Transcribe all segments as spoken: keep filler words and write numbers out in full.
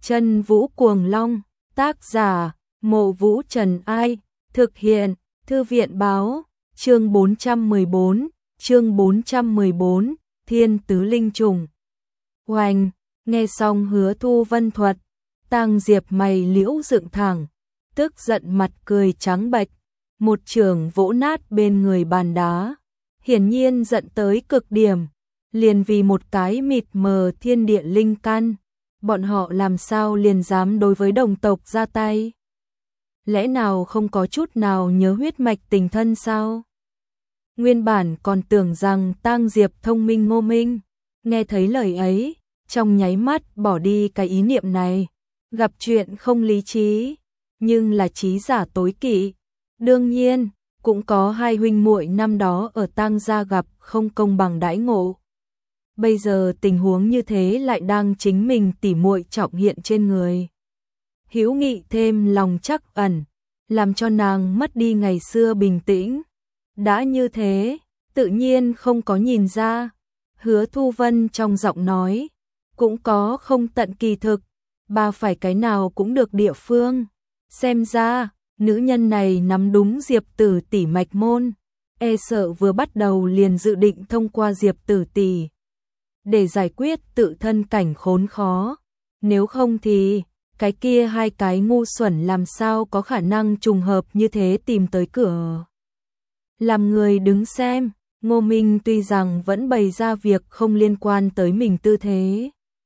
Chân Vũ Cuồng Long, tác giả, Mộ Vũ Trần Ai, thực hiện, Thư viện Báo, chương bốn trăm mười bốn, chương bốn trăm mười bốn, Thiên Tứ Linh Trùng. Oanh, nghe xong Hứa Thu Vân thuật, Tang Diệp mày liễu dựng thẳng, tức giận mặt cười trắng bệch, một chưởng vỗ nát bên người bàn đá, hiển nhiên giận tới cực điểm, liền vì một cái mịt mờ thiên địa linh căn, bọn họ làm sao liền dám đối với đồng tộc ra tay? Lẽ nào không có chút nào nhớ huyết mạch tình thân sao? Nguyên bản còn tưởng rằng Tang Diệp thông minh ngô minh, nghe thấy lời ấy, trong nháy mắt bỏ đi cái ý niệm này, gặp chuyện không lý trí, nhưng là trí giả tối kỵ. Đương nhiên, cũng có hai huynh muội năm đó ở Tang gia gặp không công bằng đãi ngộ. Bây giờ tình huống như thế lại đang chính mình tỉ muội trọng hiện trên người. Hữu nghị thêm lòng trắc ẩn, làm cho nàng mất đi ngày xưa bình tĩnh. Đã như thế, tự nhiên không có nhìn ra. Hứa Thu Vân trong giọng nói, cũng có không tận kỳ thực, bà phải cái nào cũng được địa phương. Xem ra, nữ nhân này nắm đúng Diệp Tử tỷ mạch môn, e sợ vừa bắt đầu liền dự định thông qua Diệp Tử tỷ để giải quyết tự thân cảnh khốn khó. Nếu không thì, cái kia hai cái ngu xuẩn làm sao có khả năng trùng hợp như thế tìm tới cửa. Làm người đứng xem, Ngô Minh tuy rằng vẫn bày ra việc không liên quan tới mình tư thế,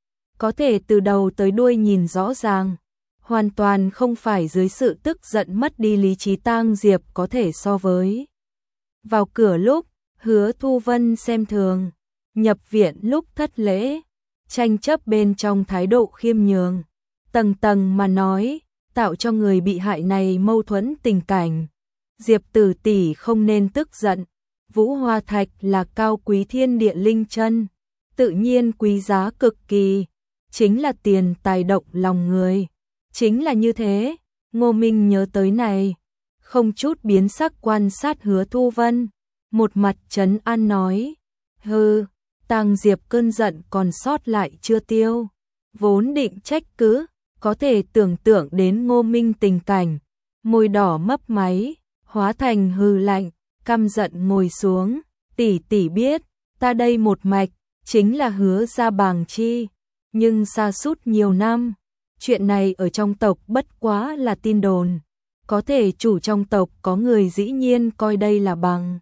có thể từ đầu tới đuôi nhìn rõ ràng, hoàn toàn không phải dưới sự tức giận mất đi lý trí Tang Diệp có thể so với. Vào cửa lúc, Hứa Thu Vân xem thường, nhập viện lúc thất lễ, tranh chấp bên trong thái độ khiêm nhường, tầng tầng mà nói, tạo cho người bị hại này mâu thuẫn tình cảnh. Diệp Tử tỷ không nên tức giận, Vũ Hoa Thạch là cao quý thiên địa linh chân, tự nhiên quý giá cực kỳ, chính là tiền tài động lòng người. Chính là như thế, Ngô Minh nhớ tới này, không chút biến sắc quan sát Hứa Thu Vân, một mặt trấn an nói, hừ, Tang Diệp cơn giận còn sót lại chưa tiêu, vốn định trách cứ, có thể tưởng tượng đến Ngô Minh tình cảnh, môi đỏ mấp máy, hóa thành hừ lạnh, căm giận ngồi xuống, tỷ tỷ biết, ta đây một mạch, chính là Hứa gia bàng chi, nhưng xa sút nhiều năm, chuyện này ở trong tộc bất quá là tin đồn, có thể chủ trong tộc có người dĩ nhiên coi đây là bằng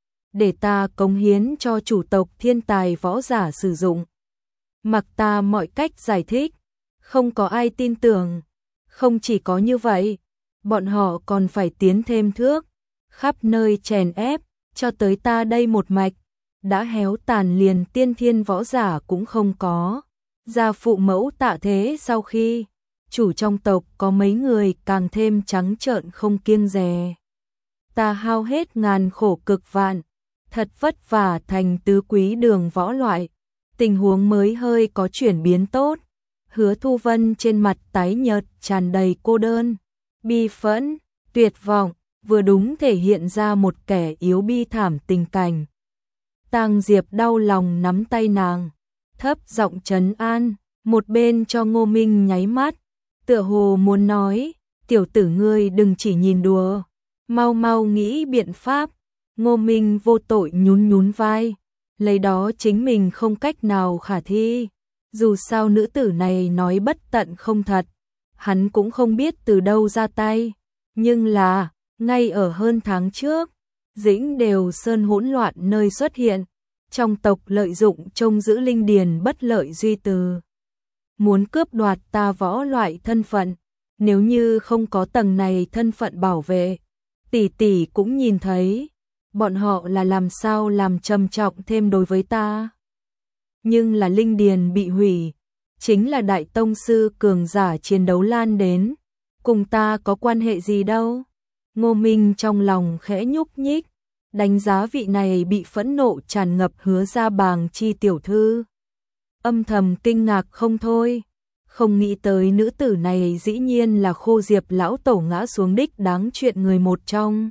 để ta cống hiến cho chủ tộc thiên tài võ giả sử dụng. Mặc ta mọi cách giải thích, không có ai tin tưởng. Không chỉ có như vậy, bọn họ còn phải tiến thêm thước, khắp nơi chèn ép, cho tới ta đây một mạch, đã héo tàn liền tiên thiên võ giả cũng không có. Gia phụ mẫu tạ thế sau khi, chủ trong tộc có mấy người càng thêm trắng trợn không kiêng dè. Ta hao hết ngàn khổ cực vạn, thật vất vả thành tứ quý đường võ loại, tình huống mới hơi có chuyển biến tốt. Hứa Thu Vân trên mặt tái nhợt tràn đầy cô đơn, bi phẫn, tuyệt vọng, vừa đúng thể hiện ra một kẻ yếu bi thảm tình cảnh. Tang Diệp đau lòng nắm tay nàng, thấp giọng trấn an, một bên cho Ngô Minh nháy mắt, tựa hồ muốn nói, tiểu tử ngươi đừng chỉ nhìn đùa, mau mau nghĩ biện pháp. Ngô Minh vô tội nhún nhún vai, lấy đó chính mình không cách nào khả thi, dù sao nữ tử này nói bất tận không thật, hắn cũng không biết từ đâu ra tay, nhưng là, ngay ở hơn tháng trước, Dĩnh Đều Sơn hỗn loạn nơi xuất hiện, trong tộc lợi dụng trông giữ linh điền bất lợi duy từ, muốn cướp đoạt ta võ loại thân phận, nếu như không có tầng này thân phận bảo vệ, tỷ tỷ cũng nhìn thấy, bọn họ là làm sao làm trầm trọng thêm đối với ta. Nhưng là linh điền bị hủy, chính là đại tông sư cường giả chiến đấu lan đến, cùng ta có quan hệ gì đâu. Ngô Minh trong lòng khẽ nhúc nhích, đánh giá vị này bị phẫn nộ tràn ngập Hứa gia bàng chi tiểu thư. Âm thầm kinh ngạc không thôi, không nghĩ tới nữ tử này dĩ nhiên là Khô Diệp lão tổ ngã xuống đích đáng chuyện người một trong.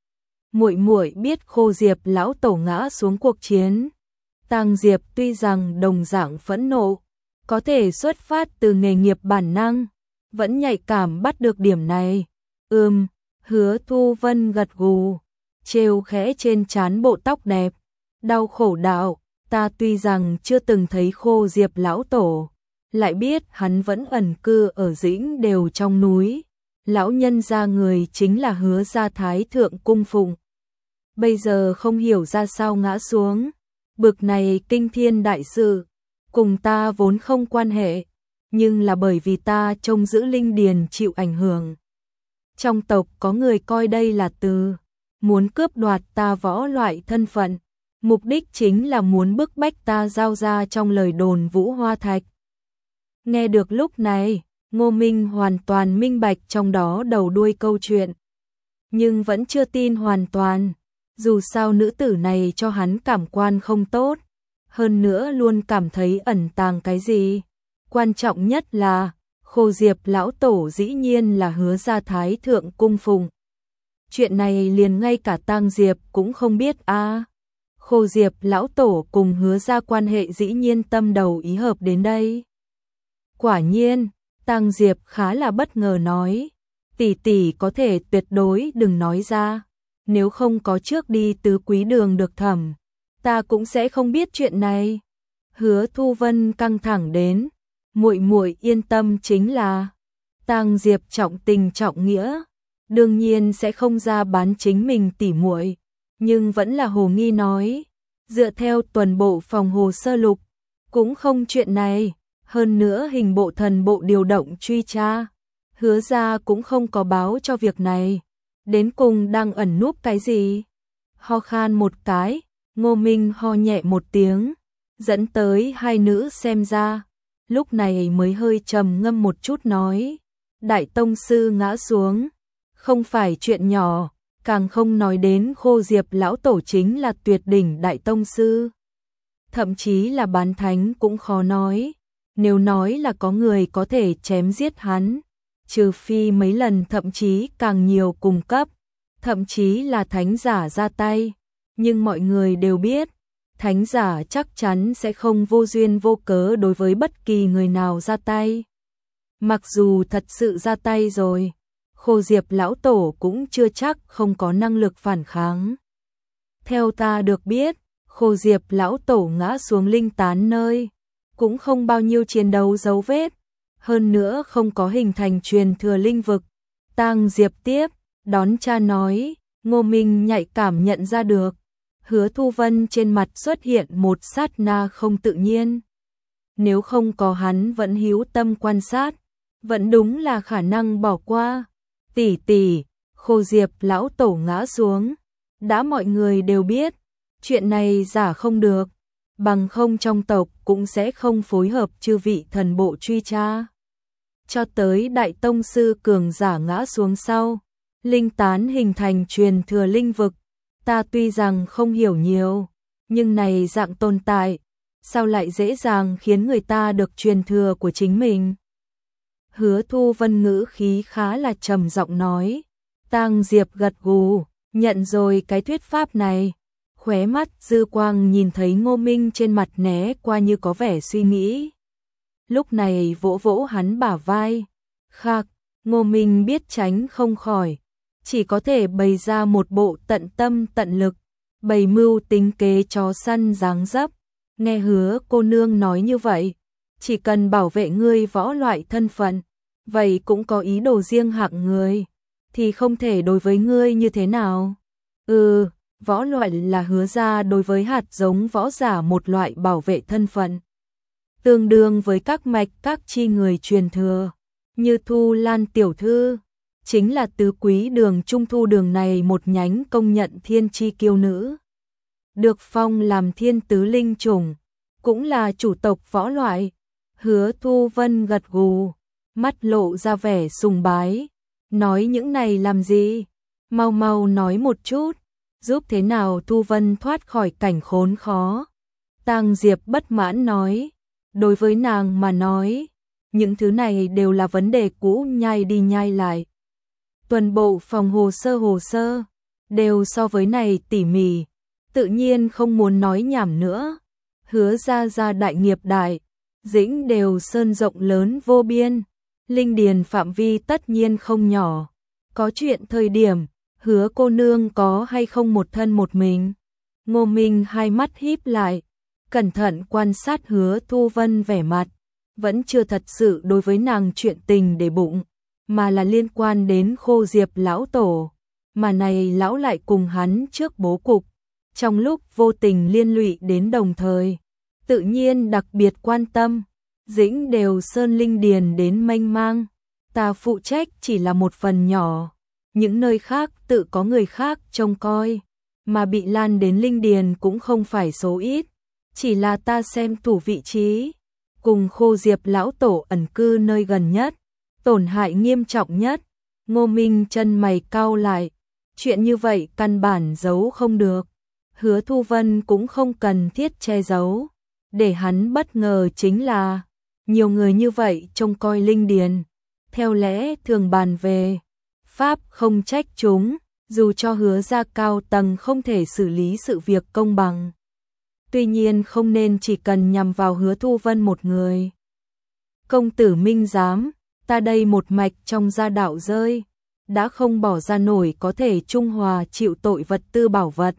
Muội muội biết Khô Diệp lão tổ ngã xuống cuộc chiến. Tang Diệp tuy rằng đồng dạng phẫn nộ, có thể xuất phát từ nghề nghiệp bản năng, vẫn nhạy cảm bắt được điểm này. Ừm, Hứa Thu Vân gật gù, trêu khẽ trên trán bộ tóc đẹp. Đau khổ đạo, ta tuy rằng chưa từng thấy Khô Diệp lão tổ, lại biết hắn vẫn ẩn cư ở Dĩnh Đều trong núi. Lão nhân gia người chính là Hứa gia thái thượng cung phụng. Bây giờ không hiểu ra sao ngã xuống, bực này kinh thiên đại sự, cùng ta vốn không quan hệ, nhưng là bởi vì ta trông giữ linh điền chịu ảnh hưởng. Trong tộc có người coi đây là từ, muốn cướp đoạt ta võ loại thân phận, mục đích chính là muốn bức bách ta giao ra trong lời đồn Vũ Hoa Thạch. Nghe được lúc này, Ngô Minh hoàn toàn minh bạch trong đó đầu đuôi câu chuyện, nhưng vẫn chưa tin hoàn toàn, dù sao nữ tử này cho hắn cảm quan không tốt, hơn nữa luôn cảm thấy ẩn tàng cái gì. Quan trọng nhất là, Khô Diệp lão tổ dĩ nhiên là Hứa gia thái thượng cung phụng. Chuyện này liền ngay cả Tang Diệp cũng không biết a. À. Khô Diệp lão tổ cùng Hứa gia quan hệ dĩ nhiên tâm đầu ý hợp đến đây. Quả nhiên, Tang Diệp khá là bất ngờ nói, tỷ tỷ có thể tuyệt đối đừng nói ra, nếu không có trước đi tứ quý đường được thẩm, ta cũng sẽ không biết chuyện này. Hứa Thu Vân căng thẳng đến, muội muội yên tâm, chính là Tang Diệp trọng tình trọng nghĩa, đương nhiên sẽ không ra bán chính mình tỉ muội, nhưng vẫn là hồ nghi nói, dựa theo tuần bộ phòng hồ sơ lục, cũng không chuyện này, hơn nữa hình bộ thần bộ điều động truy tra, Hứa gia cũng không có báo cho việc này, đến cùng đang ẩn núp cái gì? Ho khan một cái, Ngô Minh ho nhẹ một tiếng, dẫn tới hai nữ xem ra, lúc này mới hơi trầm ngâm một chút nói, đại tông sư ngã xuống, không phải chuyện nhỏ, càng không nói đến Khô Diệp lão tổ chính là tuyệt đỉnh đại tông sư. Thậm chí là bán thánh cũng khó nói, nếu nói là có người có thể chém giết hắn, trừ phi mấy lần thậm chí càng nhiều cùng cấp, thậm chí là thánh giả ra tay, nhưng mọi người đều biết, thánh giả chắc chắn sẽ không vô duyên vô cớ đối với bất kỳ người nào ra tay. Mặc dù thật sự ra tay rồi, Khô Diệp lão tổ cũng chưa chắc không có năng lực phản kháng. Theo ta được biết, Khô Diệp lão tổ ngã xuống linh tán nơi, cũng không bao nhiêu chiến đấu dấu vết, hơn nữa không có hình thành truyền thừa linh vực. Tang Diệp tiếp, đón cha nói, Ngô Minh nhạy cảm nhận ra được, Hứa Thu Vân trên mặt xuất hiện một sát na không tự nhiên. Nếu không có hắn vẫn hữu tâm quan sát, vẫn đúng là khả năng bỏ qua. Tỷ tỷ, Khô Diệp lão tổ ngã xuống, đã mọi người đều biết, chuyện này giả không được, bằng không trong tộc cũng sẽ không phối hợp chư vị thần bộ truy tra. Cho tới đại tông sư cường giả ngã xuống sau, linh tán hình thành truyền thừa linh vực, ta tuy rằng không hiểu nhiều, nhưng này dạng tồn tại, sao lại dễ dàng khiến người ta được truyền thừa của chính mình? Hứa Thu Vân ngữ khí khá là trầm giọng nói, Tang Diệp gật gù, nhận rồi cái thuyết pháp này, khóe mắt dư quang nhìn thấy Ngô Minh trên mặt né qua như có vẻ suy nghĩ. Lúc này vỗ vỗ hắn bả vai, khạc, Ngô Minh biết tránh không khỏi, chỉ có thể bày ra một bộ tận tâm tận lực, bày mưu tính kế chó săn dáng dấp. Nghe Hứa cô nương nói như vậy, chỉ cần bảo vệ ngươi võ loại thân phận, vậy cũng có ý đồ riêng hạng người, thì không thể đối với ngươi như thế nào? Ừ, võ loại là Hứa gia đối với hạt giống võ giả một loại bảo vệ thân phận, tương đương với các mạch các chi người truyền thừa, như Thu Lan tiểu thư, chính là tứ quý đường trung thu đường này một nhánh công nhận thiên chi kiêu nữ, được phong làm thiên tứ linh chủng, cũng là chủ tộc võ loại. Hứa Thu Vân gật gù, mắt lộ ra vẻ sùng bái, nói những này làm gì? Mau mau nói một chút, giúp thế nào Thu Vân thoát khỏi cảnh khốn khó. Tang Diệp bất mãn nói, đối với nàng mà nói, những thứ này đều là vấn đề cũ nhai đi nhai lại. Tuần bộ phòng hồ sơ hồ sơ, đều so với này tỉ mỉ, tự nhiên không muốn nói nhảm nữa. Hứa gia gia đại nghiệp đại, Dĩnh Đều Sơn rộng lớn vô biên, linh điền phạm vi tất nhiên không nhỏ. Có chuyện thời điểm, Hứa cô nương có hay không một thân một mình? Ngô Minh hai mắt híp lại, cẩn thận quan sát Hứa Thu Vân vẻ mặt, vẫn chưa thật sự đối với nàng chuyện tình để bụng, mà là liên quan đến Khô Diệp lão tổ, mà này lão lại cùng hắn trước bố cục, trong lúc vô tình liên lụy đến đồng thời, tự nhiên đặc biệt quan tâm. Dĩnh Đều Sơn linh điền đến mênh mang, ta phụ trách chỉ là một phần nhỏ, những nơi khác tự có người khác trông coi, mà bị lan đến linh điền cũng không phải số ít, chỉ là ta xem thủ vị trí, cùng Khô Diệp lão tổ ẩn cư nơi gần nhất, tổn hại nghiêm trọng nhất. Ngô Minh chân mày cau lại, chuyện như vậy căn bản giấu không được, Hứa Thu Vân cũng không cần thiết che giấu, để hắn bất ngờ chính là nhiều người như vậy trông coi linh điền, theo lẽ thường bàn về pháp không trách chúng, dù cho Hứa gia cao tầng không thể xử lý sự việc công bằng. Tuy nhiên không nên chỉ cần nhằm vào Hứa Thu Vân một người. Công tử minh giám, ta đây một mạch trong gia đạo rơi, đã không bỏ ra nổi có thể trung hòa chịu tội vật tư bảo vật.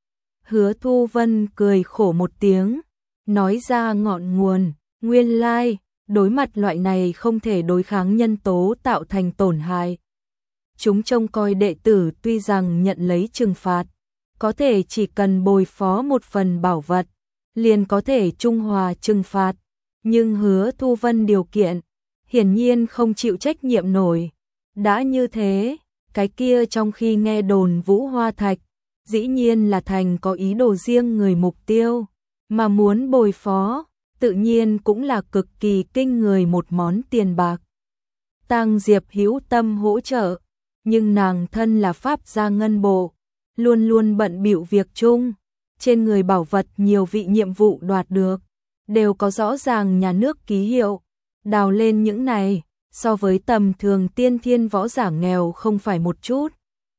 Hứa Thu Vân cười khổ một tiếng, nói ra ngọn nguồn, nguyên lai, đối mặt loại này không thể đối kháng nhân tố tạo thành tổn hại. Chúng trông coi đệ tử tuy rằng nhận lấy trừng phạt, có thể chỉ cần bồi phó một phần bảo vật, liền có thể trung hòa trừng phạt, nhưng Hứa Thu Vân điều kiện, hiển nhiên không chịu trách nhiệm nổi. Đã như thế, cái kia trong khi nghe đồn Vũ Hoa Thạch, dĩ nhiên là thành có ý đồ riêng người mục tiêu, mà muốn bồi phó, tự nhiên cũng là cực kỳ kinh người một món tiền bạc. Tang Diệp hữu tâm hỗ trợ, nhưng nàng thân là pháp gia ngân bộ, luôn luôn bận bịu việc chung, trên người bảo vật nhiều vị nhiệm vụ đoạt được, đều có rõ ràng nhà nước ký hiệu, đào lên những này, so với tầm thường tiên thiên võ giả nghèo không phải một chút.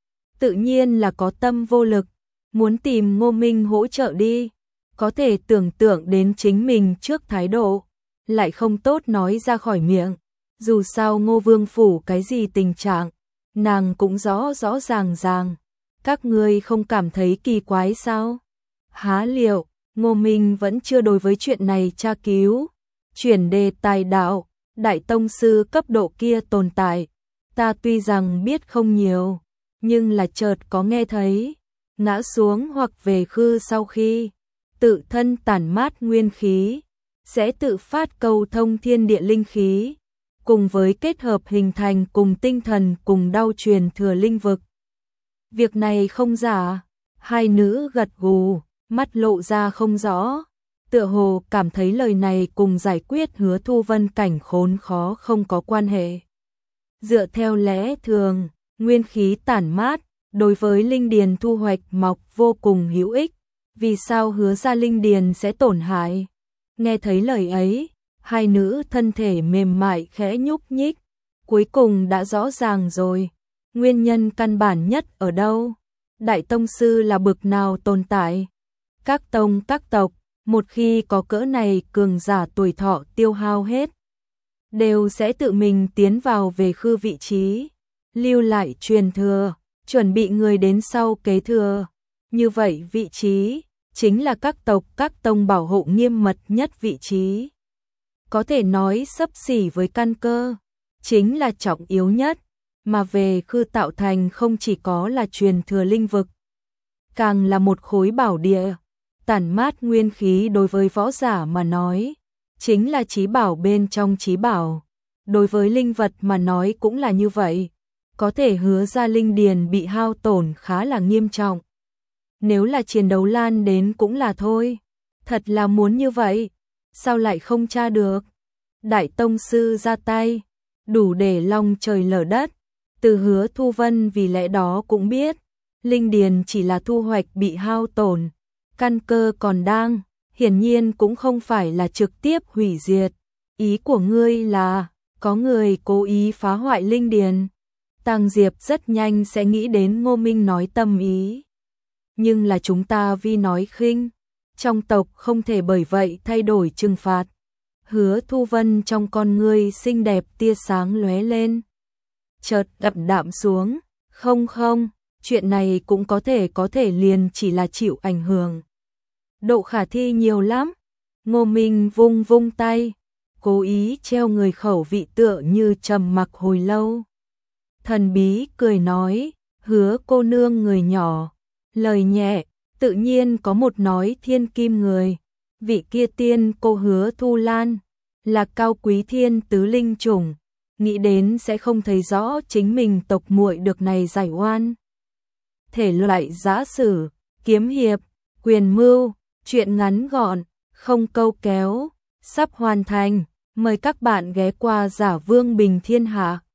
Tự nhiên là có tâm vô lực, muốn tìm Ngô Minh hỗ trợ đi, có thể tưởng tượng đến chính mình trước thái độ, lại không tốt nói ra khỏi miệng, dù sao Ngô Vương phủ cái gì tình trạng, nàng cũng rõ rõ ràng ràng, các ngươi không cảm thấy kỳ quái sao? Há liệu, Ngô Minh vẫn chưa đối với chuyện này tra cứu, chuyển đề tài đạo, đại tông sư cấp độ kia tồn tại, ta tuy rằng biết không nhiều, nhưng là chợt có nghe thấy, ngã xuống hoặc về khư sau khi tự thân tản mát nguyên khí, sẽ tự phát cầu thông thiên địa linh khí, cùng với kết hợp hình thành cùng tinh thần cùng đau truyền thừa linh vực. Việc này không giả, hai nữ gật gù, mắt lộ ra không rõ, tựa hồ cảm thấy lời này cùng giải quyết Hứa Thu Vân cảnh khốn khó không có quan hệ. Dựa theo lẽ thường, nguyên khí tản mát, đối với linh điền thu hoạch mọc vô cùng hữu ích, vì sao Hứa gia linh điền sẽ tổn hại? Nghe thấy lời ấy, hai nữ thân thể mềm mại khẽ nhúc nhích, cuối cùng đã rõ ràng rồi, nguyên nhân căn bản nhất ở đâu? Đại tông sư là bực nào tồn tại? Các tông các tộc, một khi có cỡ này cường giả tuổi thọ tiêu hao hết, đều sẽ tự mình tiến vào về khư vị trí, lưu lại truyền thừa, chuẩn bị người đến sau kế thừa. Như vậy vị trí, chính là các tộc các tông bảo hộ nghiêm mật nhất vị trí. Có thể nói xấp xỉ với căn cơ, chính là trọng yếu nhất, mà về khư tạo thành không chỉ có là truyền thừa linh vực, càng là một khối bảo địa, tản mát nguyên khí đối với võ giả mà nói, chính là chí bảo bên trong chí bảo, đối với linh vật mà nói cũng là như vậy, có thể Hứa ra linh điền bị hao tổn khá là nghiêm trọng. Nếu là chiến đấu lan đến cũng là thôi, thật là muốn như vậy, sao lại không tra được? Đại tông sư ra tay, đủ để long trời lở đất, từ Hứa Thu Vân vì lẽ đó cũng biết, linh điền chỉ là thu hoạch bị hao tổn, căn cơ còn đang, hiển nhiên cũng không phải là trực tiếp hủy diệt. Ý của ngươi là, có người cố ý phá hoại linh điền. Tang Diệp rất nhanh sẽ nghĩ đến Ngô Minh nói tâm ý. Nhưng là chúng ta vi nói khinh, trong tộc không thể bởi vậy thay đổi trừng phạt. Hứa Thu Vân trong con ngươi xinh đẹp tia sáng lóe lên. Chợt đậm đạm xuống, không không, chuyện này cũng có thể có thể liền chỉ là chịu ảnh hưởng. Độ khả thi nhiều lắm. Ngô Minh vung vung tay, cố ý treo người khẩu vị tựa như trầm mặc hồi lâu. Thần bí cười nói, Hứa cô nương người nhỏ, lời nhẹ, tự nhiên có một nói thiên kim người. Vị kia tiên cô Hứa Thu Lan, là cao quý thiên tứ linh chủng, nghĩ đến sẽ không thấy rõ chính mình tộc muội được này giải oan. Thể loại giã sử, kiếm hiệp, quyền mưu, chuyện ngắn gọn, không câu kéo, sắp hoàn thành, mời các bạn ghé qua Giả Vương Bình Thiên Hạ.